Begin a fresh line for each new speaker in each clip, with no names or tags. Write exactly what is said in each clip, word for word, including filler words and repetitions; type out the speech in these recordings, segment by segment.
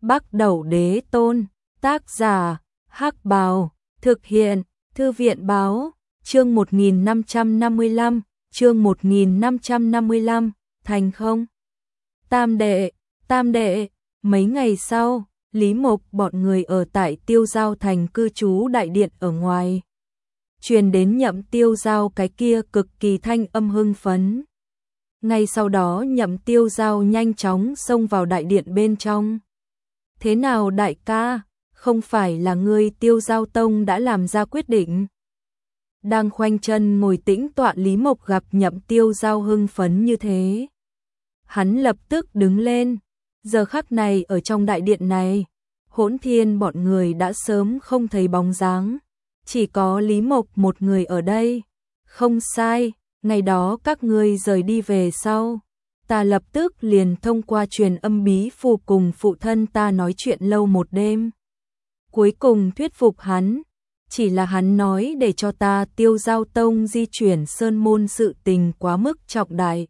Bắc Đẩu Đế Tôn, tác giả, Hắc Bào, thực hiện, Thư viện báo, chương một nghìn năm trăm năm mươi lăm, chương một nghìn năm trăm năm mươi lăm, thành không? Tam đệ, tam đệ, mấy ngày sau, Lý Mộc bọn người ở tại Tiêu Giao thành cư trú đại điện ở ngoài. Truyền đến Nhậm Tiêu Giao cái kia cực kỳ thanh âm hưng phấn. Ngay sau đó Nhậm Tiêu Giao nhanh chóng xông vào đại điện bên trong. Thế nào đại ca, không phải là ngươi Tiêu Giao Tông đã làm ra quyết định? Đang khoanh chân ngồi tĩnh tọa Lý Mộc gặp Nhậm Tiêu Giao hưng phấn như thế. Hắn lập tức đứng lên, giờ khắc này ở trong đại điện này, Hỗn Thiên bọn người đã sớm không thấy bóng dáng, chỉ có Lý Mộc một người ở đây. Không sai, ngày đó các ngươi rời đi về sau, ta lập tức liền thông qua truyền âm bí phù cùng phụ thân ta nói chuyện lâu một đêm. Cuối cùng thuyết phục hắn, chỉ là hắn nói để cho ta Tiêu Giao Tông di chuyển sơn môn sự tình quá mức trọng đại.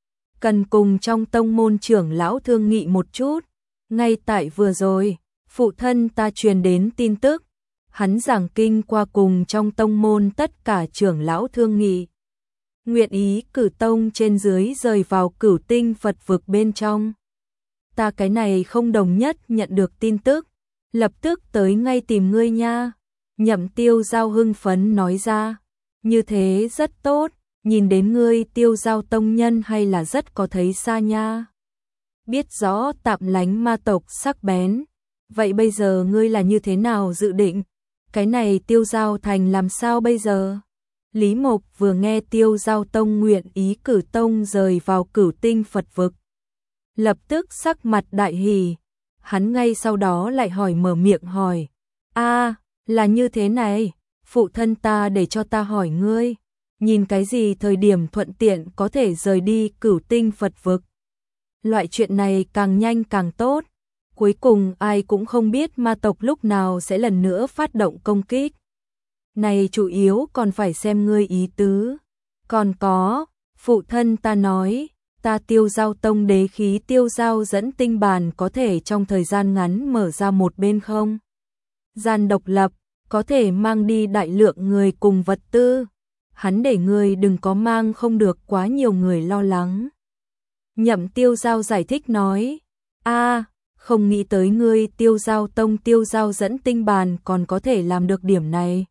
Cần cùng trong tông môn trưởng lão thương nghị một chút. Ngay tại vừa rồi, phụ thân ta truyền đến tin tức, hắn giảng kinh qua cùng trong tông môn tất cả trưởng lão thương nghị. Nguyện ý cử tông trên dưới rời vào Cửu Tinh Phật vực bên trong. Ta cái này không đồng nhất nhận được tin tức, lập tức tới ngay tìm ngươi nha. Nhậm Tiêu Giao hưng phấn nói ra, như thế rất tốt, nhìn đến ngươi Tiêu Giao tông nhân hay là rất có thấy xa nha. Biết rõ Tạm Lánh ma tộc sắc bén, vậy bây giờ ngươi là như thế nào dự định? Cái này Tiêu Giao thành làm sao bây giờ? Lý Mộc vừa nghe Tiêu Giao tông nguyện ý cử tông rời vào Cửu Tinh Phật vực, lập tức sắc mặt đại hỉ. Hắn ngay sau đó lại hỏi mở miệng hỏi, a là như thế này, phụ thân ta để cho ta hỏi ngươi, nhìn cái gì thời điểm thuận tiện có thể rời đi Cửu Tinh Phật vực. Loại chuyện này càng nhanh càng tốt, cuối cùng ai cũng không biết ma tộc lúc nào sẽ lần nữa phát động công kích. Này chủ yếu còn phải xem ngươi ý tứ. Còn có, phụ thân ta nói, ta Tiêu Giao tông đế khí Tiêu Giao dẫn tinh bàn có thể trong thời gian ngắn mở ra một bên không gian độc lập, có thể mang đi đại lượng người cùng vật tư. Hắn để ngươi đừng có mang không được quá nhiều người lo lắng. Nhậm Tiêu Giao giải thích nói, a không nghĩ tới ngươi Tiêu Giao tông Tiêu Giao dẫn tinh bàn còn có thể làm được điểm này.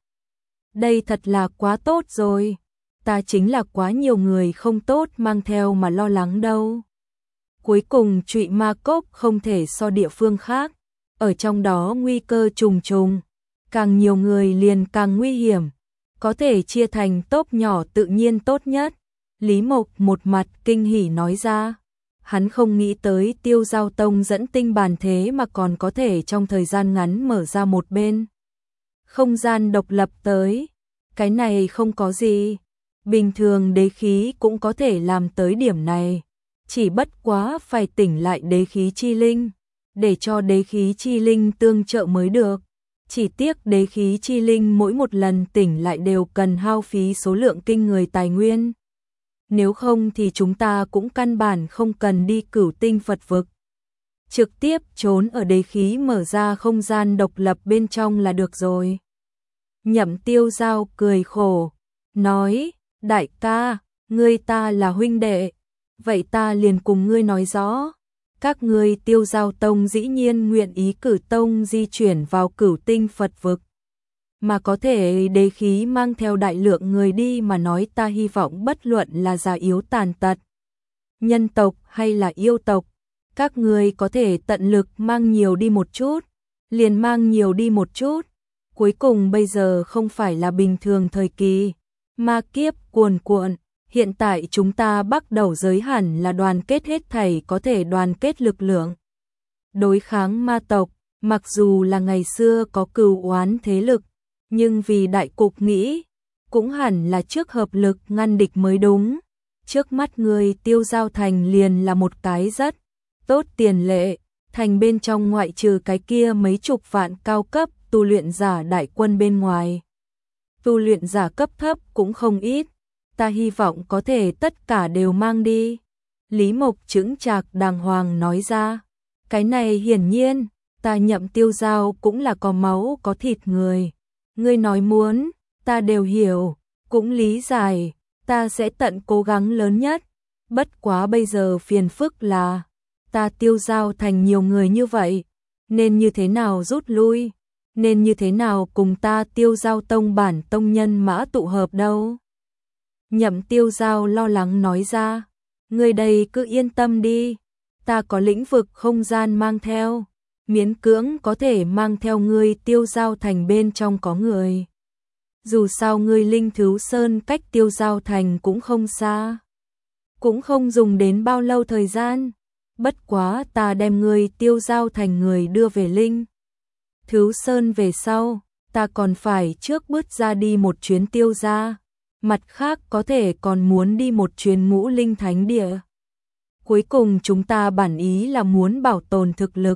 Đây thật là quá tốt rồi, ta chính là quá nhiều người không tốt mang theo mà lo lắng đâu. Cuối cùng Trụy Ma Cốc không thể so địa phương khác, ở trong đó nguy cơ trùng trùng, càng nhiều người liền càng nguy hiểm, có thể chia thành tốp nhỏ tự nhiên tốt nhất. Lý Mộc một mặt kinh hỉ nói ra, hắn không nghĩ tới Tiêu Giao tông dẫn tinh bàn thế mà còn có thể trong thời gian ngắn mở ra một bên không gian độc lập tới. Cái này không có gì, bình thường đế khí cũng có thể làm tới điểm này, chỉ bất quá phải tỉnh lại đế khí chi linh, để cho đế khí chi linh tương trợ mới được. Chỉ tiếc đế khí chi linh mỗi một lần tỉnh lại đều cần hao phí số lượng kinh người tài nguyên. Nếu không thì chúng ta cũng căn bản không cần đi Cửu Tinh Phật vực, trực tiếp trốn ở đế khí mở ra không gian độc lập bên trong là được rồi. Nhậm Tiêu Giao cười khổ, nói, đại ca, ngươi ta là huynh đệ, vậy ta liền cùng ngươi nói rõ, các ngươi Tiêu Giao tông dĩ nhiên nguyện ý cử tông di chuyển vào Cửu Tinh Phật vực, mà có thể đế khí mang theo đại lượng người đi mà nói, ta hy vọng bất luận là già yếu tàn tật, nhân tộc hay là yêu tộc, các ngươi có thể tận lực mang nhiều đi một chút, liền mang nhiều đi một chút. Cuối cùng bây giờ không phải là bình thường thời kỳ, ma kiếp cuồn cuộn, hiện tại chúng ta bắt đầu giới hẳn là đoàn kết hết thảy có thể đoàn kết lực lượng đối kháng ma tộc. Mặc dù là ngày xưa có cừu oán thế lực, nhưng vì đại cục nghĩ, cũng hẳn là trước hợp lực ngăn địch mới đúng. Trước mắt người Tiêu Giao thành liền là một cái rất tốt tiền lệ, thành bên trong ngoại trừ cái kia mấy chục vạn cao cấp tu luyện giả đại quân bên ngoài, tu luyện giả cấp thấp cũng không ít, ta hy vọng có thể tất cả đều mang đi. Lý Mộc chững chạc đàng hoàng nói ra, cái này hiển nhiên, ta Nhậm Tiêu Giao cũng là có máu có thịt người. Ngươi nói muốn, ta đều hiểu, cũng lý giải, ta sẽ tận cố gắng lớn nhất. Bất quá bây giờ phiền phức là, ta Tiêu Giao thành nhiều người như vậy, nên như thế nào rút lui, nên như thế nào cùng ta Tiêu Giao tông bản tông nhân mã tụ hợp đâu. Nhậm Tiêu Giao lo lắng nói ra, ngươi đây cứ yên tâm đi, ta có lĩnh vực không gian mang theo, miễn cưỡng có thể mang theo ngươi Tiêu Giao thành bên trong có người. Dù sao ngươi Linh Thứu Sơn cách Tiêu Giao thành cũng không xa, cũng không dùng đến bao lâu thời gian, bất quá ta đem ngươi Tiêu Giao thành người đưa về Linh Thứu Sơn về sau, ta còn phải trước bước ra đi một chuyến Tiêu gia, mặt khác có thể còn muốn đi một chuyến Ngũ Linh Thánh Địa. Cuối cùng chúng ta bản ý là muốn bảo tồn thực lực,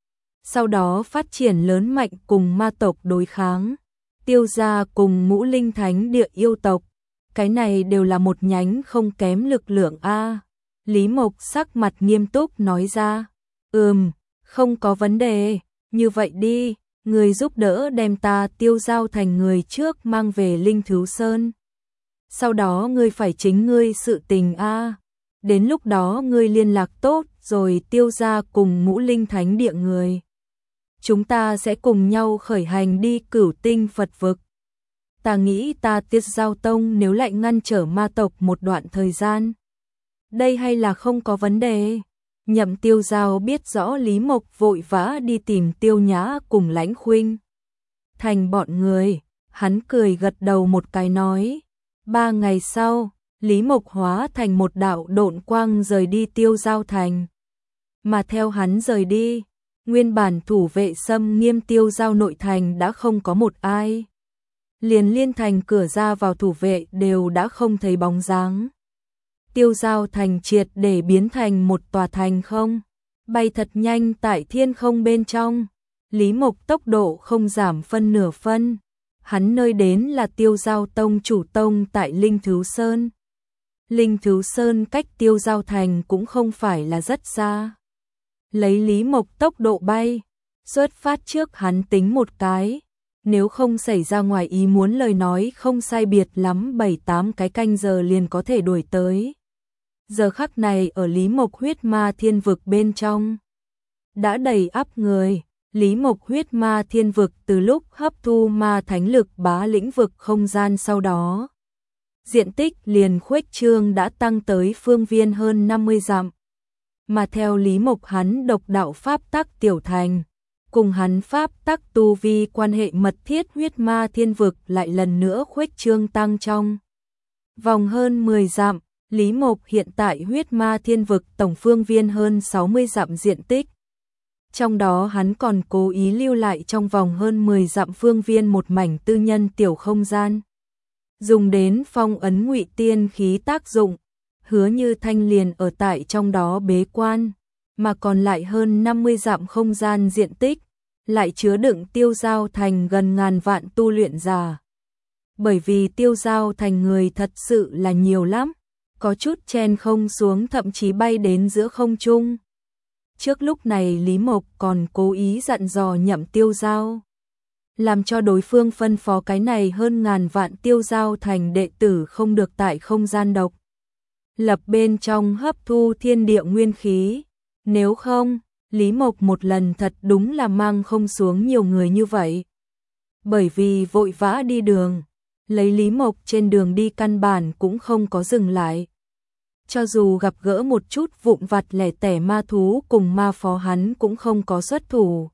sau đó phát triển lớn mạnh cùng ma tộc đối kháng, Tiêu gia cùng Ngũ Linh Thánh Địa yêu tộc, cái này đều là một nhánh không kém lực lượng a. Lý Mộc sắc mặt nghiêm túc nói ra, ừm, không có vấn đề, như vậy đi, người giúp đỡ đem ta Tiêu Giao thành người trước mang về Linh Thứu Sơn. Sau đó ngươi phải chính ngươi sự tình a. Đến lúc đó ngươi liên lạc tốt rồi Tiêu gia cùng Ngũ Linh Thánh Địa người. Chúng ta sẽ cùng nhau khởi hành đi Cửu Tinh Phật vực. Ta nghĩ ta Tiêu Giao tông nếu lại ngăn trở ma tộc một đoạn thời gian, đây hay là không có vấn đề. Nhậm Tiêu Giao biết rõ Lý Mộc vội vã đi tìm Tiêu Nhã cùng Lãnh Khuynh thành bọn người, hắn cười gật đầu một cái nói. Ba ngày sau, Lý Mộc hóa thành một đạo độn quang rời đi Tiêu Giao thành. Mà theo hắn rời đi, nguyên bản thủ vệ xâm nghiêm Tiêu Giao nội thành đã không có một ai. Liền liên thành cửa ra vào thủ vệ đều đã không thấy bóng dáng. Tiêu Giao thành triệt để biến thành một tòa thành không, bay thật nhanh tại thiên không bên trong. Lý Mộc tốc độ không giảm phân nửa phân. Hắn nơi đến là Tiêu Giao tông chủ tông tại Linh Thứu Sơn. Linh Thứu Sơn cách Tiêu Giao thành cũng không phải là rất xa. Lấy Lý Mộc tốc độ bay, xuất phát trước hắn tính một cái, nếu không xảy ra ngoài ý muốn lời nói không sai biệt lắm bảy tám cái canh giờ liền có thể đuổi tới. Giờ khắc này ở Lý Mộc huyết ma thiên vực bên trong, đã đầy ắp người. Lý Mộc huyết ma thiên vực từ lúc hấp thu ma thánh lực bá lĩnh vực không gian sau đó, diện tích liền khuếch trương đã tăng tới phương viên hơn năm mươi dặm. Mà theo Lý Mộc hắn độc đạo pháp tắc tiểu thành, cùng hắn pháp tắc tu vi quan hệ mật thiết, huyết ma thiên vực lại lần nữa khuếch trương tăng trong vòng hơn mười dặm. Lý Mộc hiện tại huyết ma thiên vực tổng phương viên hơn sáu mươi dặm diện tích. Trong đó hắn còn cố ý lưu lại trong vòng hơn mười dặm phương viên một mảnh tư nhân tiểu không gian, dùng đến phong ấn ngụy tiên khí tác dụng. Hứa Như Thanh liền ở tại trong đó bế quan, mà còn lại hơn năm mươi dặm không gian diện tích lại chứa đựng Tiêu Giao thành gần ngàn vạn tu luyện giả. Bởi vì Tiêu Giao thành người thật sự là nhiều lắm, có chút chen không xuống thậm chí bay đến giữa không trung. Trước lúc này Lý Mộc còn cố ý dặn dò Nhậm Tiêu Giao, làm cho đối phương phân phó cái này hơn ngàn vạn Tiêu Giao thành đệ tử không được tại không gian độc lập bên trong hấp thu thiên địa nguyên khí. Nếu không, Lý Mộc một lần thật đúng là mang không xuống nhiều người như vậy. Bởi vì vội vã đi đường, lấy Lý Mộc trên đường đi căn bản cũng không có dừng lại. Cho dù gặp gỡ một chút vụn vặt lẻ tẻ ma thú cùng ma phó hắn cũng không có xuất thủ.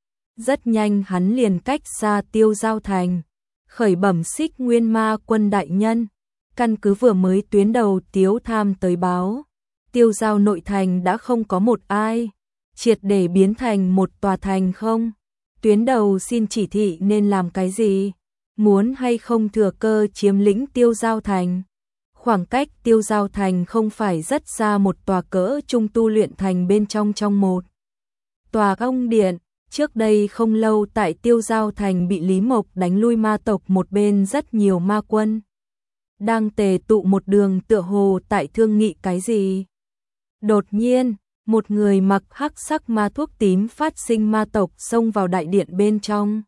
Rất nhanh hắn liền cách xa Tiêu Giao thành, khởi bẩm Xích Nguyên Ma Quân đại nhân, căn cứ vừa mới tuyến đầu Tiếu Tham tới báo, Tiêu Giao nội thành đã không có một ai, triệt để biến thành một tòa thành không. Tuyến đầu xin chỉ thị nên làm cái gì, muốn hay không thừa cơ chiếm lĩnh Tiêu Giao thành. Khoảng cách Tiêu Giao thành không phải rất xa, một tòa cỡ trung tu luyện thành bên trong trong một tòa ông điện. Trước đây không lâu tại Tiêu Giao thành bị Lý Mộc đánh lui ma tộc một bên rất nhiều ma quân, đang tề tụ một đường tựa hồ tại thương nghị cái gì. Đột nhiên, một người mặc hắc sắc ma thuốc tím phát sinh ma tộc xông vào đại điện bên trong.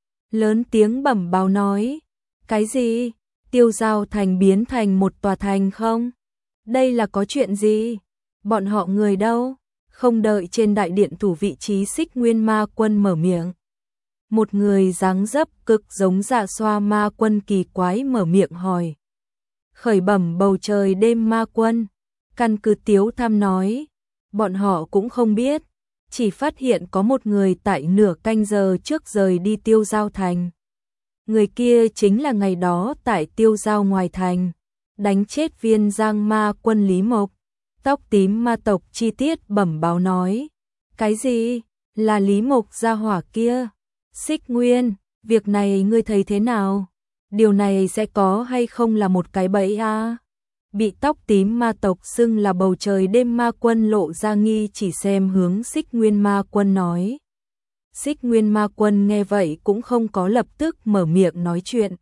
Lớn tiếng bẩm báo nói, cái gì? Tiêu Giao thành biến thành một tòa thành không? Đây là có chuyện gì? Bọn họ người đâu? Không đợi trên đại điện thủ vị trí Xích Nguyên Ma Quân mở miệng. Một người dáng dấp cực giống Dạ Xoa Ma Quân kỳ quái mở miệng hỏi. Khởi bẩm bầu trời đêm ma quân, căn cứ Tiếu Tham nói, bọn họ cũng không biết, chỉ phát hiện có một người tại nửa canh giờ trước rời đi Tiêu Giao thành. Người kia chính là ngày đó tại Tiêu Giao ngoài thành, đánh chết viên Giang Ma Quân Lý Mộc. Tóc tím ma tộc chi tiết bẩm báo nói, cái gì? Là Lý Mộc gia hỏa kia? Xích Nguyên, việc này ngươi thấy thế nào? Điều này sẽ có hay không là một cái bẫy a? À? Bị tóc tím ma tộc xưng là bầu trời đêm ma quân lộ ra nghi chỉ xem hướng Xích Nguyên Ma Quân nói. Xích Nguyên Ma Quân nghe vậy cũng không có lập tức mở miệng nói chuyện.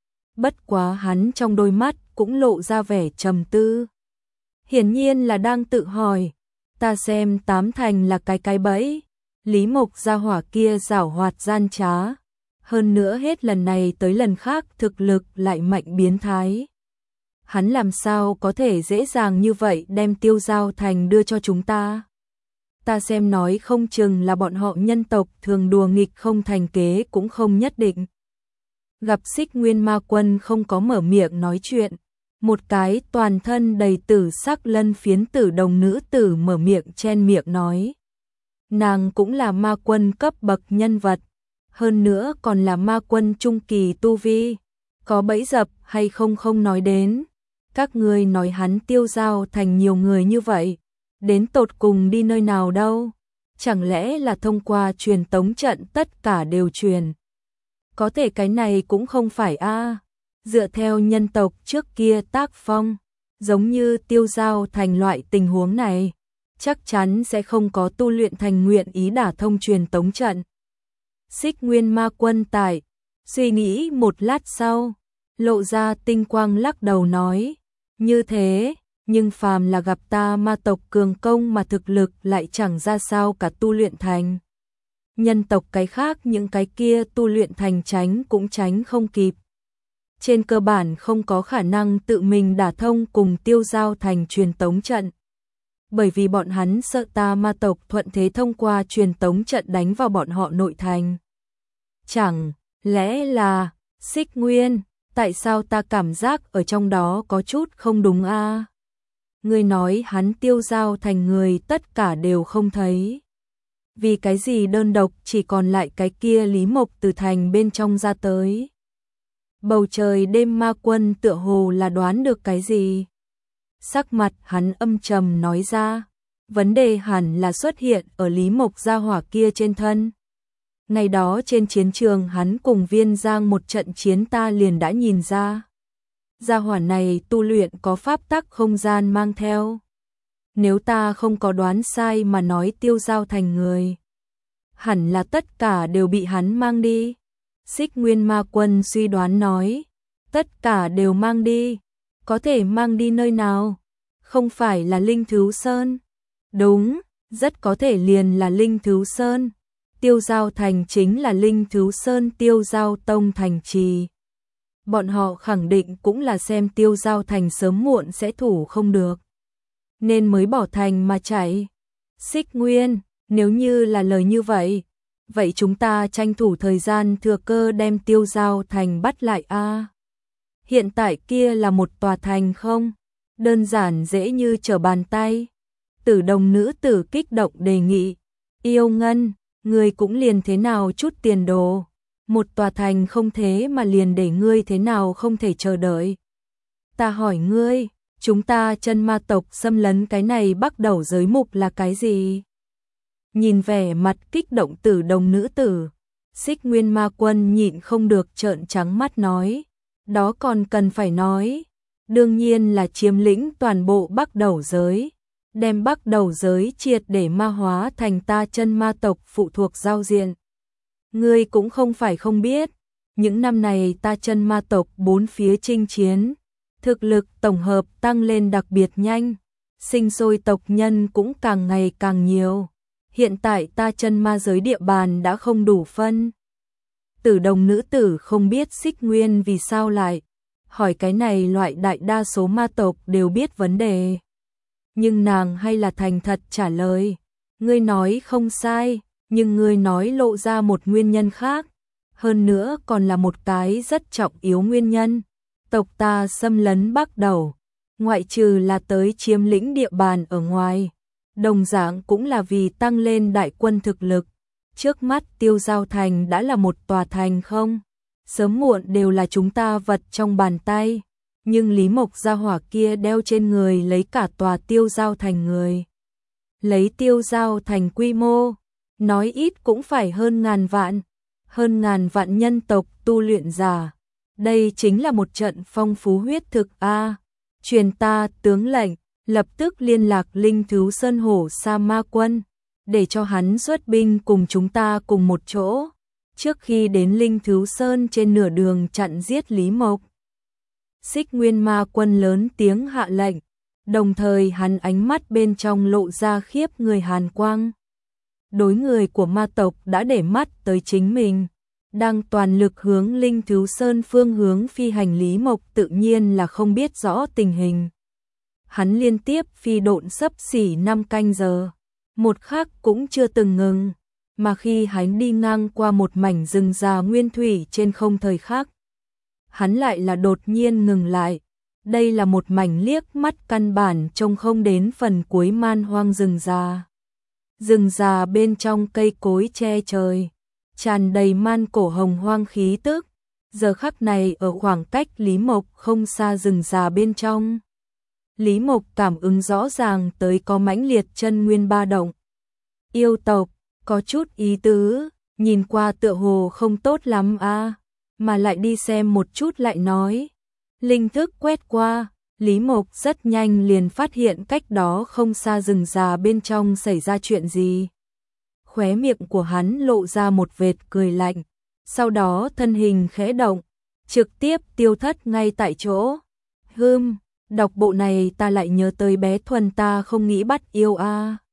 Bất quá hắn trong đôi mắt cũng lộ ra vẻ trầm tư. Hiển nhiên là đang tự hỏi, ta xem tám thành là cái cái bẫy. Lý Mộc gia hỏa kia giảo hoạt gian trá. Hơn nữa hết lần này tới lần khác thực lực lại mạnh biến thái. Hắn làm sao có thể dễ dàng như vậy đem Tiêu Giao thành đưa cho chúng ta? Ta xem nói không chừng là bọn họ nhân tộc thường đùa nghịch không thành kế cũng không nhất định. Gặp Xích Nguyên Ma Quân không có mở miệng nói chuyện, một cái toàn thân đầy tử sắc lân phiến tử đồng nữ tử mở miệng chen miệng nói. Nàng cũng là ma quân cấp bậc nhân vật, hơn nữa còn là ma quân trung kỳ tu vi, có bẫy dập hay không không nói đến. Các ngươi nói hắn Tiêu Giao thành nhiều người như vậy, đến tột cùng đi nơi nào đâu? Chẳng lẽ là thông qua truyền tống trận tất cả đều truyền? Có thể cái này cũng không phải a. À. Dựa theo nhân tộc trước kia tác phong, giống như Tiêu Giao thành loại tình huống này, chắc chắn sẽ không có tu luyện thành nguyện ý đả thông truyền tống trận. Xích Nguyên Ma Quân tại, suy nghĩ một lát sau, lộ ra tinh quang lắc đầu nói, như thế, nhưng phàm là gặp ta ma tộc cường công mà thực lực lại chẳng ra sao cả tu luyện thành. Nhân tộc cái khác những cái kia tu luyện thành tránh cũng tránh không kịp. Trên cơ bản không có khả năng tự mình đả thông cùng Tiêu Giao thành truyền tống trận. Bởi vì bọn hắn sợ ta ma tộc thuận thế thông qua truyền tống trận đánh vào bọn họ nội thành. Chẳng lẽ là Xích Nguyên, tại sao ta cảm giác ở trong đó có chút không đúng a? À? Ngươi nói hắn Tiêu Giao thành người tất cả đều không thấy. Vì cái gì đơn độc chỉ còn lại cái kia Lý Mộc từ thành bên trong ra tới. Bầu trời đêm ma quân tựa hồ là đoán được cái gì. Sắc mặt hắn âm trầm nói ra, vấn đề hẳn là xuất hiện ở Lý Mộc gia hỏa kia trên thân. Ngày đó trên chiến trường hắn cùng Viên Giang một trận chiến ta liền đã nhìn ra. Gia hỏa này tu luyện có pháp tắc không gian mang theo. Nếu ta không có đoán sai mà nói Tiêu Giao thành người, hẳn là tất cả đều bị hắn mang đi. Xích Nguyên Ma Quân suy đoán nói, tất cả đều mang đi, có thể mang đi nơi nào? Không phải là Linh Thứu Sơn? Đúng, rất có thể liền là Linh Thứu Sơn. Tiêu Giao thành chính là Linh Thứu Sơn Tiêu Giao Tông thành trì. Bọn họ khẳng định cũng là xem Tiêu Giao thành sớm muộn sẽ thủ không được, nên mới bỏ thành mà chạy. Xích Nguyên, nếu như là lời như vậy, vậy chúng ta tranh thủ thời gian thừa cơ đem Tiêu Giao thành bắt lại a. À, hiện tại kia là một tòa thành không? Đơn giản dễ như trở bàn tay. Tử đồng nữ tử kích động đề nghị, Yêu Ngân, ngươi cũng liền thế nào chút tiền đồ, một tòa thành không thế mà liền để ngươi thế nào không thể chờ đợi. Ta hỏi ngươi, chúng ta chân ma tộc xâm lấn cái này bắt đầu giới mục là cái gì? Nhìn vẻ mặt kích động tử đồng nữ tử, Xích Nguyên Ma Quân nhịn không được trợn trắng mắt nói, đó còn cần phải nói, đương nhiên là chiếm lĩnh toàn bộ Bắc Đầu giới, đem Bắc Đầu giới triệt để ma hóa thành ta chân ma tộc phụ thuộc giao diện. Ngươi cũng không phải không biết, những năm này ta chân ma tộc bốn phía chinh chiến, thực lực tổng hợp tăng lên đặc biệt nhanh, sinh sôi tộc nhân cũng càng ngày càng nhiều. Hiện tại ta chân ma giới địa bàn đã không đủ phân. Tử đồng nữ tử không biết Xích Nguyên vì sao lại hỏi cái này, loại đại đa số ma tộc đều biết vấn đề. Nhưng nàng hay là thành thật trả lời, ngươi nói không sai, nhưng ngươi nói lộ ra một nguyên nhân khác, hơn nữa còn là một cái rất trọng yếu nguyên nhân. Tộc ta xâm lấn Bắc Đầu, ngoại trừ là tới chiếm lĩnh địa bàn ở ngoài, đồng dạng cũng là vì tăng lên đại quân thực lực. Trước mắt Tiêu Giao Thành đã là một tòa thành không, sớm muộn đều là chúng ta vật trong bàn tay, nhưng Lý Mộc gia hỏa kia đeo trên người lấy cả tòa Tiêu Giao Thành người. Lấy Tiêu Giao Thành quy mô, nói ít cũng phải hơn ngàn vạn, hơn ngàn vạn nhân tộc tu luyện giả. Đây chính là một trận phong phú huyết thực a. Truyền ta tướng lệnh, lập tức liên lạc Linh Thú Sơn Hổ Sa Ma Quân, để cho hắn xuất binh cùng chúng ta cùng một chỗ. Trước khi đến Linh Thú Sơn, trên nửa đường chặn giết Lý Mộc. Xích Nguyên Ma Quân lớn tiếng hạ lệnh, đồng thời hắn ánh mắt bên trong lộ ra khiếp người hàn quang. Đối người của ma tộc đã để mắt tới chính mình, đang toàn lực hướng Linh Thú Sơn phương hướng phi hành. Lý Mộc tự nhiên là không biết rõ tình hình. Hắn liên tiếp phi độn xấp xỉ năm canh giờ, một khắc cũng chưa từng ngừng, mà khi hắn đi ngang qua một mảnh rừng già nguyên thủy trên không thời khắc, hắn lại là đột nhiên ngừng lại. Đây là một mảnh liếc mắt căn bản trông không đến phần cuối man hoang rừng già. Rừng già bên trong cây cối che trời, tràn đầy man cổ hồng hoang khí tức. Giờ khắc này ở khoảng cách Lý Mộc không xa rừng già bên trong, Lý Mộc cảm ứng rõ ràng tới có mãnh liệt chân nguyên ba động. Yêu tộc, có chút ý tứ, nhìn qua tựa hồ không tốt lắm a, mà lại đi xem một chút lại nói. Linh thức quét qua, Lý Mộc rất nhanh liền phát hiện cách đó không xa rừng già bên trong xảy ra chuyện gì. Khóe miệng của hắn lộ ra một vệt cười lạnh, sau đó thân hình khẽ động, trực tiếp tiêu thất ngay tại chỗ. Hừm, đọc bộ này ta lại nhớ tới bé Thuần, ta không nghĩ bắt yêu a.